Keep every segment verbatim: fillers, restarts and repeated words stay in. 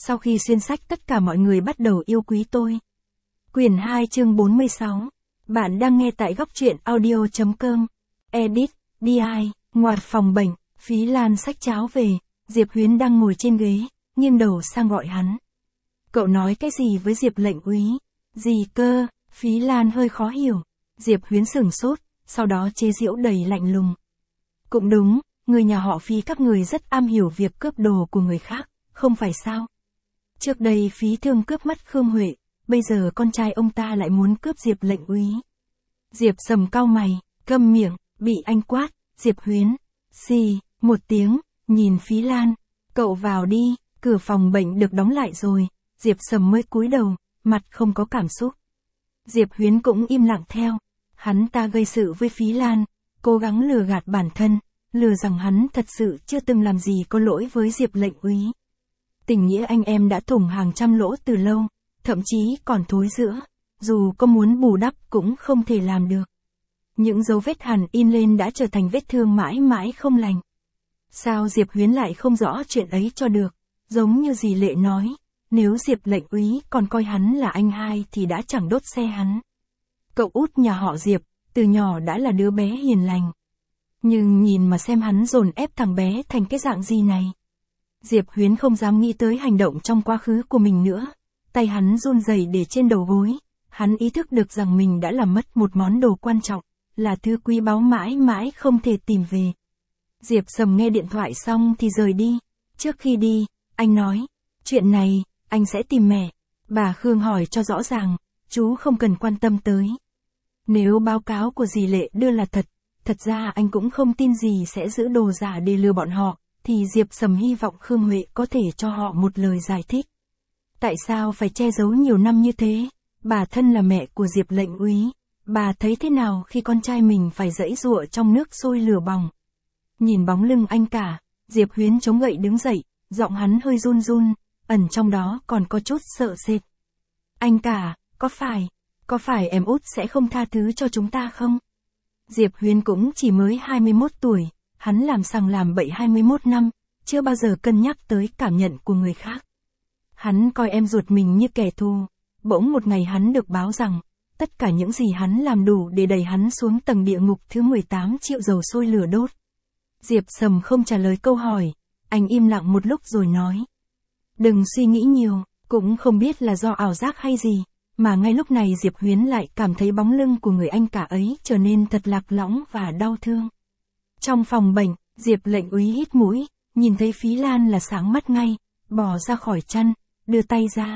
Sau khi xuyên sách tất cả mọi người bắt đầu yêu quý tôi. Quyển hai chương bốn mươi sáu. Bạn đang nghe tại góc truyện audio chấm com. Edit, đi ai, ngoặt phòng bệnh, Phí Lan xách cháo về, Diệp Huyến đang ngồi trên ghế, nghiêng đầu sang gọi hắn. Cậu nói cái gì với Diệp lệnh úy? Gì cơ? Phí Lan hơi khó hiểu. Diệp Huyến sửng sốt, sau đó chế giễu đầy lạnh lùng. Cũng đúng, người nhà họ Phí các người rất am hiểu việc cướp đồ của người khác, không phải sao? Trước đây Phí Thương cướp mất Khương Huệ, bây giờ con trai ông ta lại muốn cướp Diệp lệnh úy. Diệp Sầm cau mày, câm miệng, bị anh quát. Diệp Huyến, xì, một tiếng, nhìn Phí Lan, cậu vào đi, cửa phòng bệnh được đóng lại rồi. Diệp Sầm mới cúi đầu, mặt không có cảm xúc. Diệp Huyến cũng im lặng theo, hắn ta gây sự với Phí Lan, cố gắng lừa gạt bản thân, lừa rằng hắn thật sự chưa từng làm gì có lỗi với Diệp lệnh úy. Tình nghĩa anh em đã thủng hàng trăm lỗ từ lâu, thậm chí còn thối rữa, dù có muốn bù đắp cũng không thể làm được. Những dấu vết hằn in lên đã trở thành vết thương mãi mãi không lành. Sao Diệp Huyến lại không rõ chuyện ấy cho được, giống như dì Lệ nói, nếu Diệp lệnh úy còn coi hắn là anh hai thì đã chẳng đốt xe hắn. Cậu út nhà họ Diệp, từ nhỏ đã là đứa bé hiền lành. Nhưng nhìn mà xem hắn dồn ép thằng bé thành cái dạng gì này. Diệp Huyến không dám nghĩ tới hành động trong quá khứ của mình nữa, tay hắn run rẩy để trên đầu gối, hắn ý thức được rằng mình đã làm mất một món đồ quan trọng, là thứ quý báu mãi mãi không thể tìm về. Diệp Sầm nghe điện thoại xong thì rời đi, trước khi đi, anh nói, chuyện này, anh sẽ tìm mẹ, bà Khương hỏi cho rõ ràng, chú không cần quan tâm tới. Nếu báo cáo của dì Lệ đưa là thật, thật ra anh cũng không tin gì sẽ giữ đồ giả để lừa bọn họ, thì Diệp Sầm hy vọng Khương Huệ có thể cho họ một lời giải thích. Tại sao phải che giấu nhiều năm như thế? Bà thân là mẹ của Diệp lệnh úy, bà thấy thế nào khi con trai mình phải giãy giụa trong nước sôi lửa bỏng? Nhìn bóng lưng anh cả, Diệp Huyến chống gậy đứng dậy, giọng hắn hơi run run, ẩn trong đó còn có chút sợ sệt. Anh cả, có phải, có phải em út sẽ không tha thứ cho chúng ta không? Diệp Huyến cũng chỉ mới hai mươi mốt tuổi, hắn làm sằng làm bậy hai mươi mốt năm, chưa bao giờ cân nhắc tới cảm nhận của người khác. Hắn coi em ruột mình như kẻ thù, bỗng một ngày hắn được báo rằng, tất cả những gì hắn làm đủ để đẩy hắn xuống tầng địa ngục thứ mười tám triệu dầu sôi lửa đốt. Diệp Sầm không trả lời câu hỏi, anh im lặng một lúc rồi nói. Đừng suy nghĩ nhiều, cũng không biết là do ảo giác hay gì, mà ngay lúc này Diệp Huyến lại cảm thấy bóng lưng của người anh cả ấy trở nên thật lạc lõng và đau thương. Trong phòng bệnh, Diệp lệnh úy hít mũi, nhìn thấy Phí Lan là sáng mắt ngay, bò ra khỏi chăn, đưa tay ra.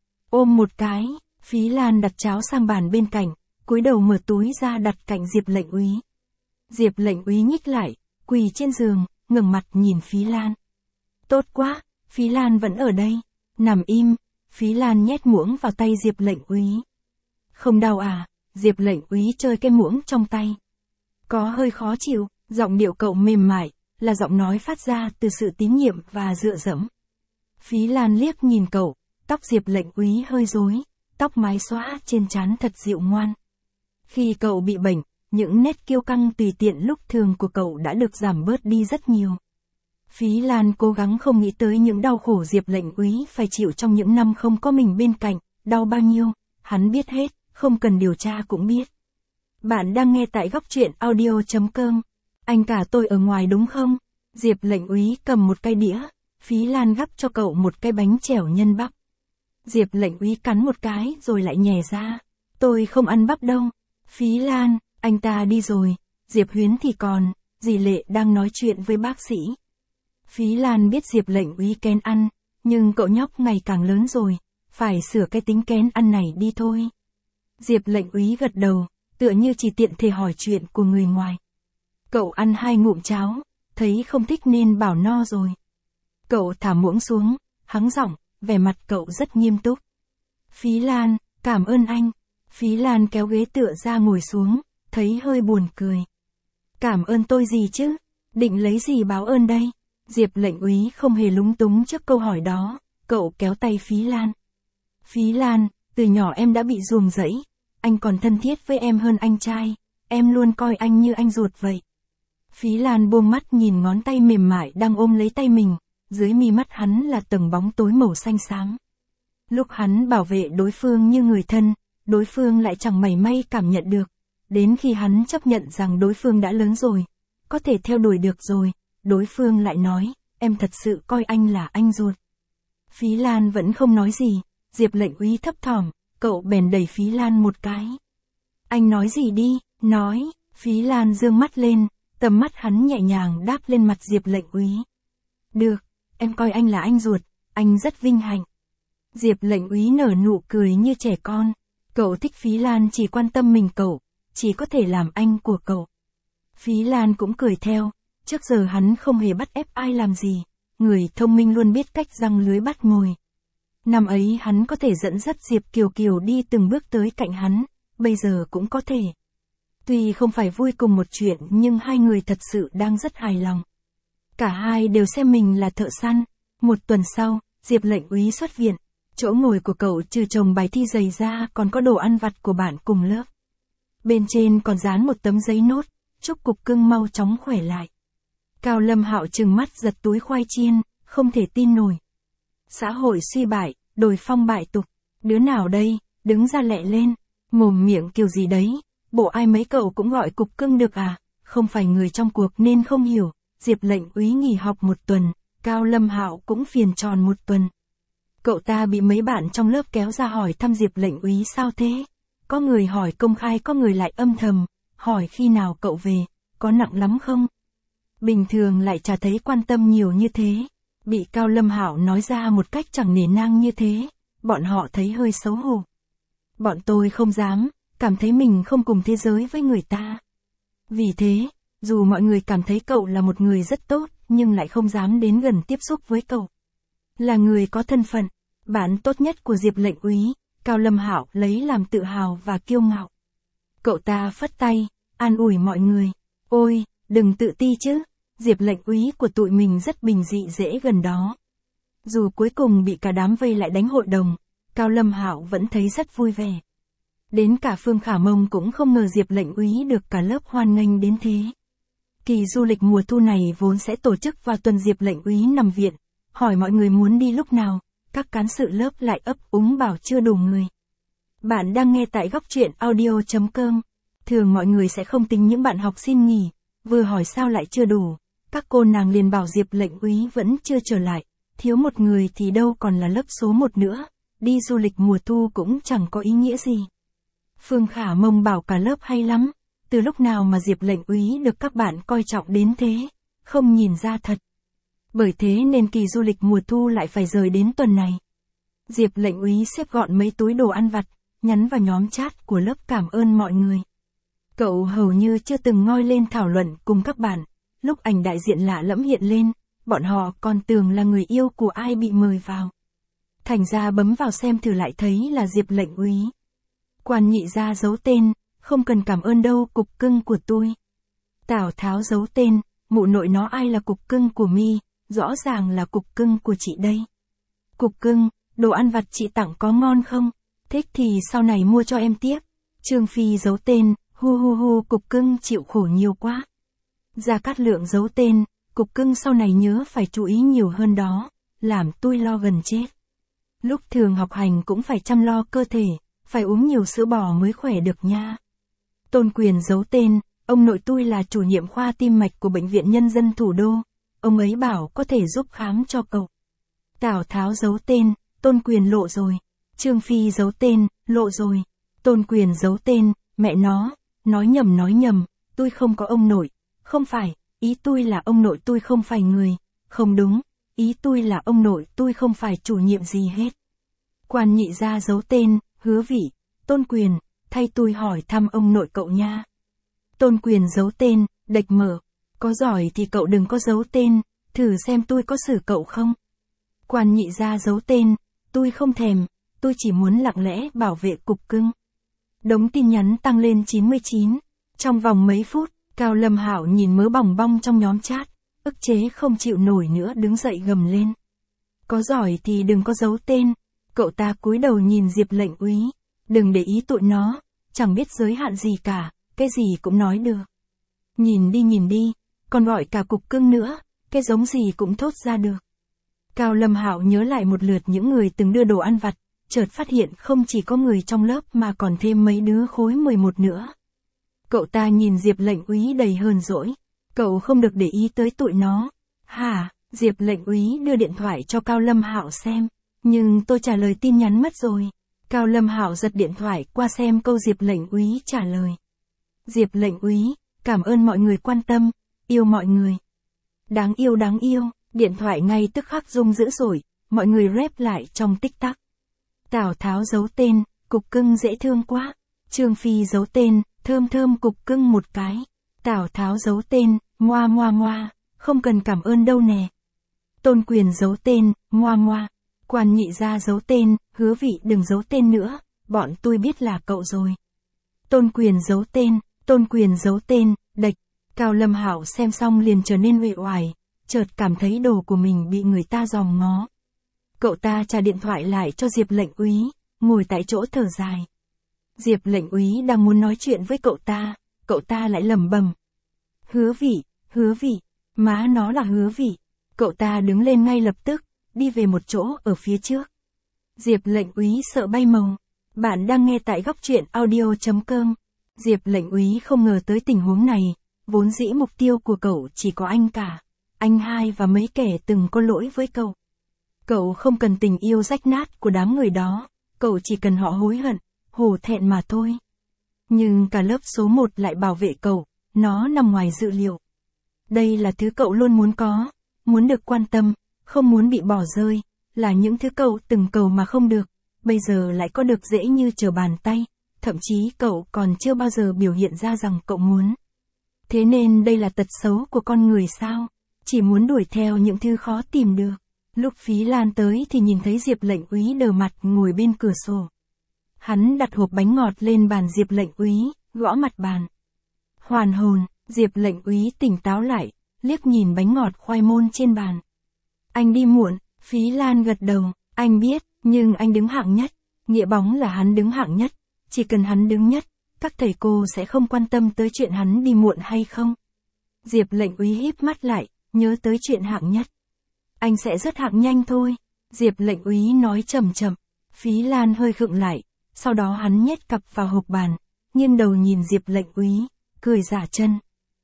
Ôm một cái, Phí Lan đặt cháo sang bàn bên cạnh, cúi đầu mở túi ra đặt cạnh Diệp lệnh úy. Diệp lệnh úy nhích lại, quỳ trên giường, ngẩng mặt nhìn Phí Lan. Tốt quá, Phí Lan vẫn ở đây. Nằm im, Phí Lan nhét muỗng vào tay Diệp lệnh úy. Không đau à? Diệp lệnh úy chơi cái muỗng trong tay. Có hơi khó chịu, giọng điệu cậu mềm mại, là giọng nói phát ra từ sự tín nhiệm và dựa dẫm. Phí Lan liếc nhìn cậu, tóc Diệp lệnh úy hơi rối, tóc mái xõa trên trán thật dịu ngoan. Khi cậu bị bệnh, những nét kiêu căng tùy tiện lúc thường của cậu đã được giảm bớt đi rất nhiều. Phí Lan cố gắng không nghĩ tới những đau khổ Diệp lệnh úy phải chịu trong những năm không có mình bên cạnh, đau bao nhiêu, hắn biết hết, không cần điều tra cũng biết. Bạn đang nghe tại góc truyện audio chấm com. Anh cả tôi ở ngoài đúng không? Diệp lệnh úy cầm một cái đĩa, Phí Lan gắp cho cậu một cái bánh chèo nhân bắp. Diệp lệnh úy cắn một cái rồi lại nhè ra. Tôi không ăn bắp đâu. Phí Lan, anh ta đi rồi. Diệp Huyến thì còn, dì Lệ đang nói chuyện với bác sĩ. Phí Lan biết Diệp lệnh úy kén ăn, nhưng cậu nhóc ngày càng lớn rồi, phải sửa cái tính kén ăn này đi thôi. Diệp lệnh úy gật đầu, tựa như chỉ tiện thể hỏi chuyện của người ngoài. Cậu ăn hai ngụm cháo, thấy không thích nên bảo no rồi. Cậu thả muỗng xuống, hắng giọng, vẻ mặt cậu rất nghiêm túc. Phí Lan, cảm ơn anh. Phí Lan kéo ghế tựa ra ngồi xuống, thấy hơi buồn cười. Cảm ơn tôi gì chứ? Định lấy gì báo ơn đây? Diệp lệnh úy không hề lúng túng trước câu hỏi đó, cậu kéo tay Phí Lan. Phí Lan, từ nhỏ em đã bị ruồng rẫy, anh còn thân thiết với em hơn anh trai, em luôn coi anh như anh ruột vậy. Phí Lan buông mắt nhìn ngón tay mềm mại đang ôm lấy tay mình, dưới mi mắt hắn là tầng bóng tối màu xanh xám. Lúc hắn bảo vệ đối phương như người thân, đối phương lại chẳng mảy may cảm nhận được. Đến khi hắn chấp nhận rằng đối phương đã lớn rồi, có thể theo đuổi được rồi, đối phương lại nói, em thật sự coi anh là anh ruột. Phí Lan vẫn không nói gì, Diệp lệnh úy thấp thỏm, cậu bèn đẩy Phí Lan một cái. Anh nói gì đi, nói, Phí Lan dương mắt lên, tầm mắt hắn nhẹ nhàng đáp lên mặt Diệp lệnh úy. Được, em coi anh là anh ruột, anh rất vinh hạnh. Diệp lệnh úy nở nụ cười như trẻ con, cậu thích Phí Lan chỉ quan tâm mình cậu, chỉ có thể làm anh của cậu. Phí Lan cũng cười theo, trước giờ hắn không hề bắt ép ai làm gì, người thông minh luôn biết cách giăng lưới bắt mồi. Năm ấy hắn có thể dẫn dắt Diệp Kiều Kiều đi từng bước tới cạnh hắn, bây giờ cũng có thể. Tuy không phải vui cùng một chuyện nhưng hai người thật sự đang rất hài lòng. Cả hai đều xem mình là thợ săn. Một tuần sau, Diệp lệnh úy xuất viện. Chỗ ngồi của cậu trừ chồng bài thi dày ra còn có đồ ăn vặt của bạn cùng lớp. Bên trên còn dán một tấm giấy nốt, chúc Cục Cưng mau chóng khỏe lại. Cao Lâm Hạo trừng mắt giật túi khoai chiên, không thể tin nổi. Xã hội suy bại, đồi phong bại tục. Đứa nào đây, đứng ra lẹ lên, mồm miệng kiểu gì đấy, bộ ai mấy cậu cũng gọi Cục Cưng được à, không phải người trong cuộc nên không hiểu. Diệp lệnh úy nghỉ học một tuần, Cao Lâm Hạo cũng phiền tròn một tuần. Cậu ta bị mấy bạn trong lớp kéo ra hỏi thăm Diệp lệnh úy sao thế. Có người hỏi công khai, có người lại âm thầm, hỏi khi nào cậu về, có nặng lắm không? Bình thường lại chả thấy quan tâm nhiều như thế. Bị Cao Lâm Hạo nói ra một cách chẳng nể nang như thế, bọn họ thấy hơi xấu hổ. Bọn tôi không dám, cảm thấy mình không cùng thế giới với người ta. Vì thế, dù mọi người cảm thấy cậu là một người rất tốt, nhưng lại không dám đến gần tiếp xúc với cậu. Là người có thân phận, bạn tốt nhất của Diệp lệnh úy, Cao Lâm Hạo lấy làm tự hào và kiêu ngạo. Cậu ta phất tay, an ủi mọi người. Ôi, đừng tự ti chứ, Diệp lệnh úy của tụi mình rất bình dị dễ gần đó. Dù cuối cùng bị cả đám vây lại đánh hội đồng, Cao Lâm Hạo vẫn thấy rất vui vẻ. Đến cả Phương Khả Mông cũng không ngờ Diệp lệnh úy được cả lớp hoan nghênh đến thế. Kỳ du lịch mùa thu này vốn sẽ tổ chức vào tuần Diệp lệnh úy nằm viện, hỏi mọi người muốn đi lúc nào, các cán sự lớp lại ấp úng bảo chưa đủ người. Bạn đang nghe tại góc truyện audio chấm com. Thường mọi người sẽ không tính những bạn học xin nghỉ, vừa hỏi sao lại chưa đủ, các cô nàng liền bảo Diệp lệnh úy vẫn chưa trở lại, thiếu một người thì đâu còn là lớp số một nữa, đi du lịch mùa thu cũng chẳng có ý nghĩa gì. Phương Khả Mông bảo cả lớp hay lắm, từ lúc nào mà Diệp lệnh úy được các bạn coi trọng đến thế, không nhìn ra thật. Bởi thế nên kỳ du lịch mùa thu lại phải rời đến tuần này. Diệp lệnh úy xếp gọn mấy túi đồ ăn vặt, nhắn vào nhóm chat của lớp cảm ơn mọi người. Cậu hầu như chưa từng ngoi lên thảo luận cùng các bạn, lúc ảnh đại diện lạ lẫm hiện lên, bọn họ còn tưởng là người yêu của ai bị mời vào. Thành ra bấm vào xem thử lại thấy là Diệp lệnh úy. Quan nhị gia giấu tên, không cần cảm ơn đâu Cục Cưng của tôi. Tào Tháo giấu tên, mụ nội nó ai là Cục Cưng của mi, rõ ràng là Cục Cưng của chị đây. Cục Cưng, đồ ăn vặt chị tặng có ngon không? Thích thì sau này mua cho em tiếp. Trương Phi giấu tên, hu hu hu Cục Cưng chịu khổ nhiều quá. Gia Cát Lượng giấu tên, Cục Cưng sau này nhớ phải chú ý nhiều hơn đó, làm tôi lo gần chết. Lúc thường học hành cũng phải chăm lo cơ thể, phải uống nhiều sữa bò mới khỏe được nha. Tôn Quyền giấu tên, ông nội tôi là chủ nhiệm khoa tim mạch của Bệnh viện Nhân dân Thủ đô, ông ấy bảo có thể giúp khám cho cậu. Tào Tháo giấu tên, Tôn Quyền lộ rồi. Trương Phi giấu tên, lộ rồi. Tôn Quyền giấu tên, mẹ nó, nói nhầm nói nhầm, tôi không có ông nội. Không phải, ý tôi là ông nội tôi không phải người. Không đúng, ý tôi là ông nội tôi không phải chủ nhiệm gì hết. Quan nhị gia giấu tên, Hứa Vị, Tôn Quyền, thay tôi hỏi thăm ông nội cậu nha. Tôn Quyền giấu tên, Địch Mở, có giỏi thì cậu đừng có giấu tên, thử xem tôi có xử cậu không. Quan nhị gia giấu tên, tôi không thèm, tôi chỉ muốn lặng lẽ bảo vệ Cục Cưng. Đống tin nhắn tăng lên chín mươi chín. Trong vòng mấy phút, Cao Lâm Hạo nhìn mớ bòng bong trong nhóm chat, ức chế không chịu nổi nữa đứng dậy gầm lên. Có giỏi thì đừng có giấu tên. Cậu ta cúi đầu nhìn Diệp lệnh úy, đừng để ý tụi nó, chẳng biết giới hạn gì cả, cái gì cũng nói được. Nhìn đi nhìn đi, còn gọi cả Cục Cưng nữa, cái giống gì cũng thốt ra được. Cao Lâm Hạo nhớ lại một lượt những người từng đưa đồ ăn vặt, chợt phát hiện không chỉ có người trong lớp mà còn thêm mấy đứa khối mười một nữa. Cậu ta nhìn Diệp Lệnh Úy đầy hờn dỗi. Cậu không được để ý tới tụi nó. Hả? Diệp Lệnh Úy đưa điện thoại cho Cao Lâm Hạo xem. Nhưng tôi trả lời tin nhắn mất rồi. Cao Lâm Hạo giật điện thoại qua xem câu Diệp Lệnh Úy trả lời. Diệp Lệnh Úy, cảm ơn mọi người quan tâm, yêu mọi người. Đáng yêu đáng yêu, điện thoại ngay tức khắc rung dữ dội, mọi người rep lại trong tích tắc. Tào Tháo giấu tên, cục cưng dễ thương quá. Trương Phi giấu tên, thơm thơm cục cưng một cái. Tào Tháo giấu tên, ngoa ngoa ngoa, không cần cảm ơn đâu nè. Tôn Quyền giấu tên, ngoa ngoa. Quan Nhị Gia giấu tên, Hứa Vị đừng giấu tên nữa, bọn tôi biết là cậu rồi. Tôn Quyền giấu tên, Tôn Quyền giấu tên, đệch. Cao Lâm Hạo xem xong liền trở nên uể oải, chợt cảm thấy đồ của mình bị người ta dòm ngó. Cậu ta trả điện thoại lại cho Diệp Lệnh Úy, ngồi tại chỗ thở dài. Diệp Lệnh Úy đang muốn nói chuyện với cậu ta, cậu ta lại lẩm bẩm. Hứa Vị, Hứa Vị, má nó là Hứa Vị. Cậu ta đứng lên ngay lập tức, đi về một chỗ ở phía trước. Diệp Lệnh Úy sợ bay màu. Bạn đang nghe tại góc truyện audio chấm com. Diệp Lệnh Úy không ngờ tới tình huống này, vốn dĩ mục tiêu của cậu chỉ có anh cả, anh hai và mấy kẻ từng có lỗi với cậu. Cậu không cần tình yêu rách nát của đám người đó, cậu chỉ cần họ hối hận, hổ thẹn mà thôi. Nhưng cả lớp số một lại bảo vệ cậu, nó nằm ngoài dự liệu. Đây là thứ cậu luôn muốn có, muốn được quan tâm, không muốn bị bỏ rơi, là những thứ cậu từng cầu mà không được, bây giờ lại có được dễ như trở bàn tay, thậm chí cậu còn chưa bao giờ biểu hiện ra rằng cậu muốn. Thế nên đây là tật xấu của con người sao? Chỉ muốn đuổi theo những thứ khó tìm được. Lúc Phí Lan tới thì nhìn thấy Diệp Lệnh Úy đờ mặt ngồi bên cửa sổ. Hắn đặt hộp bánh ngọt lên bàn Diệp Lệnh Úy, gõ mặt bàn. Hoàn hồn, Diệp Lệnh Úy tỉnh táo lại, liếc nhìn bánh ngọt khoai môn trên bàn. Anh đi muộn, Phí Lan gật đầu, anh biết, nhưng anh đứng hạng nhất. Nghĩa bóng là hắn đứng hạng nhất, chỉ cần hắn đứng nhất, các thầy cô sẽ không quan tâm tới chuyện hắn đi muộn hay không. Diệp Lệnh Úy híp mắt lại, nhớ tới chuyện hạng nhất. Anh sẽ rất hạng nhanh thôi, Diệp Lệnh Úy nói chậm chậm. Phí Lan hơi khựng lại, sau đó hắn nhét cặp vào hộp bàn, nghiêng đầu nhìn Diệp Lệnh Úy, cười giả chân.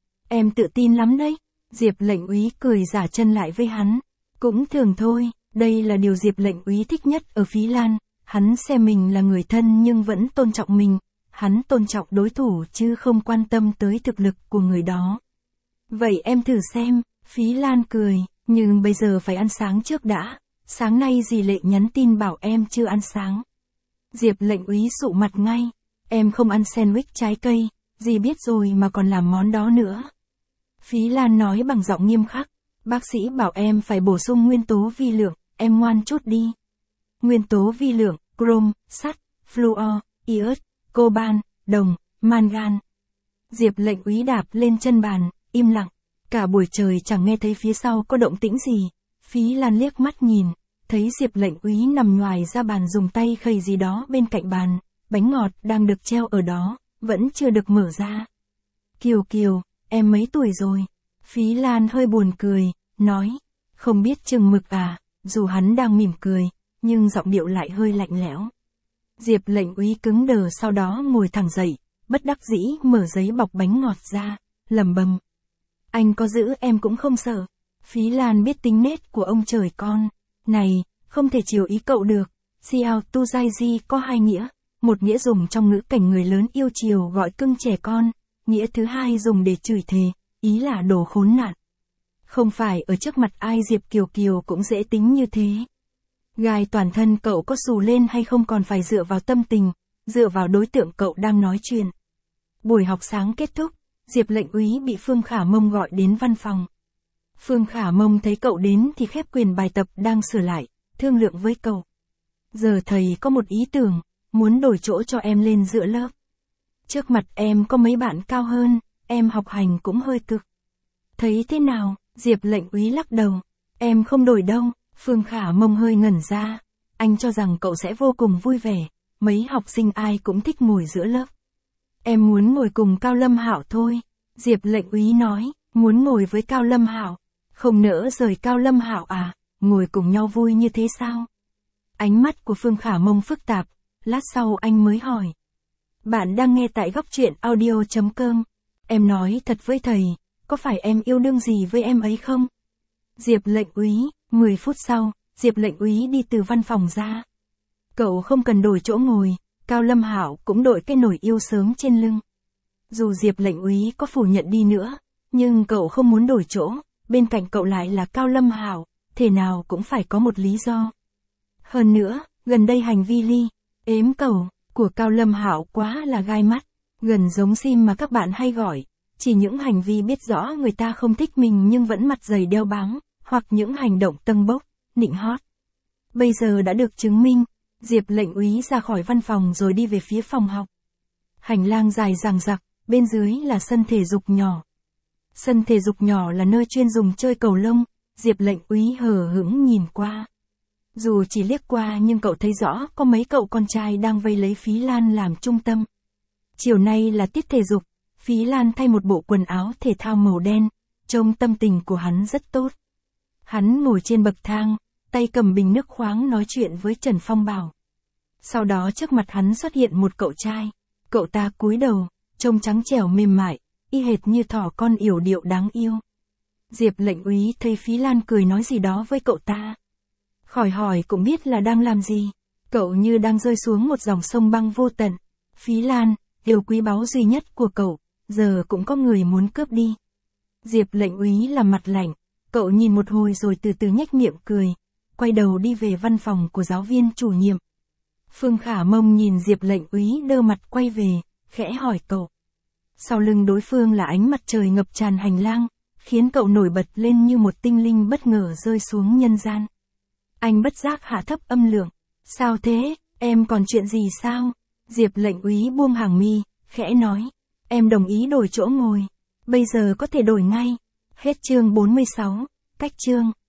Em tự tin lắm đấy. Diệp Lệnh Úy cười giả chân lại với hắn. Cũng thường thôi, đây là điều Diệp Lệnh Úy thích nhất ở Phí Lan, hắn xem mình là người thân nhưng vẫn tôn trọng mình, hắn tôn trọng đối thủ chứ không quan tâm tới thực lực của người đó. Vậy em thử xem, Phí Lan cười, nhưng bây giờ phải ăn sáng trước đã, sáng nay dì Lệ nhắn tin bảo em chưa ăn sáng. Diệp Lệnh Úy sụ mặt ngay, em không ăn sandwich trái cây, dì biết rồi mà còn làm món đó nữa. Phí Lan nói bằng giọng nghiêm khắc, bác sĩ bảo em phải bổ sung nguyên tố vi lượng, em ngoan chút đi. Nguyên tố vi lượng, chrome, sắt, fluor, iốt, coban, đồng, mangan. Diệp Lệnh Úy đạp lên chân bàn, im lặng, cả buổi trời chẳng nghe thấy phía sau có động tĩnh gì. Phí Lan liếc mắt nhìn, thấy Diệp Lệnh Úy nằm nhoài ra bàn dùng tay khây gì đó bên cạnh bàn, bánh ngọt đang được treo ở đó, vẫn chưa được mở ra. Kiều Kiều, em mấy tuổi rồi? Phí Lan hơi buồn cười, nói, không biết chừng mực à, dù hắn đang mỉm cười, nhưng giọng điệu lại hơi lạnh lẽo. Diệp Lệnh Úy cứng đờ sau đó ngồi thẳng dậy, bất đắc dĩ mở giấy bọc bánh ngọt ra, lẩm bẩm. Anh có giữ em cũng không sợ. Phí Lan biết tính nết của ông trời con. Này, không thể chiều ý cậu được. Xiao tu dai di có hai nghĩa. Một nghĩa dùng trong ngữ cảnh người lớn yêu chiều gọi cưng trẻ con. Nghĩa thứ hai dùng để chửi thề, ý là đồ khốn nạn. Không phải ở trước mặt ai Diệp Kiều Kiều cũng dễ tính như thế. Gai toàn thân cậu có xù lên hay không còn phải dựa vào tâm tình, dựa vào đối tượng cậu đang nói chuyện. Buổi học sáng kết thúc, Diệp Lệnh Úy bị Phương Khả Mông gọi đến văn phòng. Phương Khả Mông thấy cậu đến thì khép quyền bài tập đang sửa lại, thương lượng với cậu. Giờ thầy có một ý tưởng, muốn đổi chỗ cho em lên giữa lớp. Trước mặt em có mấy bạn cao hơn, em học hành cũng hơi cực. Thấy thế nào? Diệp Lệnh Úy lắc đầu. Em không đổi đâu. Phương Khả Mông hơi ngẩn ra. Anh cho rằng cậu sẽ vô cùng vui vẻ. Mấy học sinh ai cũng thích ngồi giữa lớp. Em muốn ngồi cùng Cao Lâm Hạo thôi. Diệp Lệnh Úy nói, muốn ngồi với Cao Lâm Hạo. Không nỡ rời Cao Lâm Hạo à? ngồi cùng nhau vui như thế sao? Ánh mắt của Phương Khả Mông phức tạp, lát sau anh mới hỏi. Bạn đang nghe tại góc truyện audio.com. Em nói thật với thầy, có phải em yêu đương gì với em ấy không? Diệp lệnh úy, mười phút sau, Diệp lệnh úy đi từ văn phòng ra. Cậu không cần đổi chỗ ngồi, Cao Lâm Hạo cũng đội cái nồi yêu sớm trên lưng. Dù Diệp lệnh úy có phủ nhận đi nữa, nhưng cậu không muốn đổi chỗ, bên cạnh cậu lại là Cao Lâm Hạo, thế nào cũng phải có một lý do. Hơn nữa, gần đây hành vi ly, ếm cầu, của Cao Lâm Hạo quá là gai mắt, gần giống sim mà các bạn hay gọi, chỉ những hành vi biết rõ người ta không thích mình nhưng vẫn mặt dày đeo bám, hoặc những hành động tâng bốc, nịnh hót. Bây giờ đã được chứng minh, Diệp lệnh úy ra khỏi văn phòng rồi đi về phía phòng học. Hành lang dài dằng dặc, bên dưới là sân thể dục nhỏ. Sân thể dục nhỏ là nơi chuyên dùng chơi cầu lông, Diệp lệnh úy hờ hững nhìn qua. Dù chỉ liếc qua nhưng cậu thấy rõ có mấy cậu con trai đang vây lấy Phí Lan làm trung tâm. Chiều nay là tiết thể dục, Phí Lan thay một bộ quần áo thể thao màu đen, trông tâm tình của hắn rất tốt. Hắn ngồi trên bậc thang, tay cầm bình nước khoáng nói chuyện với Trần Phong Bảo. Sau đó trước mặt hắn xuất hiện một cậu trai, cậu ta cúi đầu, trông trắng trẻo mềm mại, y hệt như thỏ con yểu điệu đáng yêu. Diệp lệnh úy thấy Phí Lan cười nói gì đó với cậu ta. Khỏi hỏi cũng biết là đang làm gì, cậu như đang rơi xuống một dòng sông băng vô tận. Phí Lan, điều quý báu duy nhất của cậu, giờ cũng có người muốn cướp đi. Diệp lệnh úy làm mặt lạnh, cậu nhìn một hồi rồi từ từ nhếch miệng cười, quay đầu đi về văn phòng của giáo viên chủ nhiệm. Phương Khả Mông nhìn Diệp lệnh úy đơ mặt quay về, khẽ hỏi cậu. Sau lưng đối phương là ánh mặt trời ngập tràn hành lang, khiến cậu nổi bật lên như một tinh linh bất ngờ rơi xuống nhân gian. Anh bất giác hạ thấp âm lượng. Sao thế, em còn chuyện gì sao? Diệp lệnh úy buông hàng mi, khẽ nói. Em đồng ý đổi chỗ ngồi. Bây giờ có thể đổi ngay. Hết chương bốn mươi sáu, cách chương.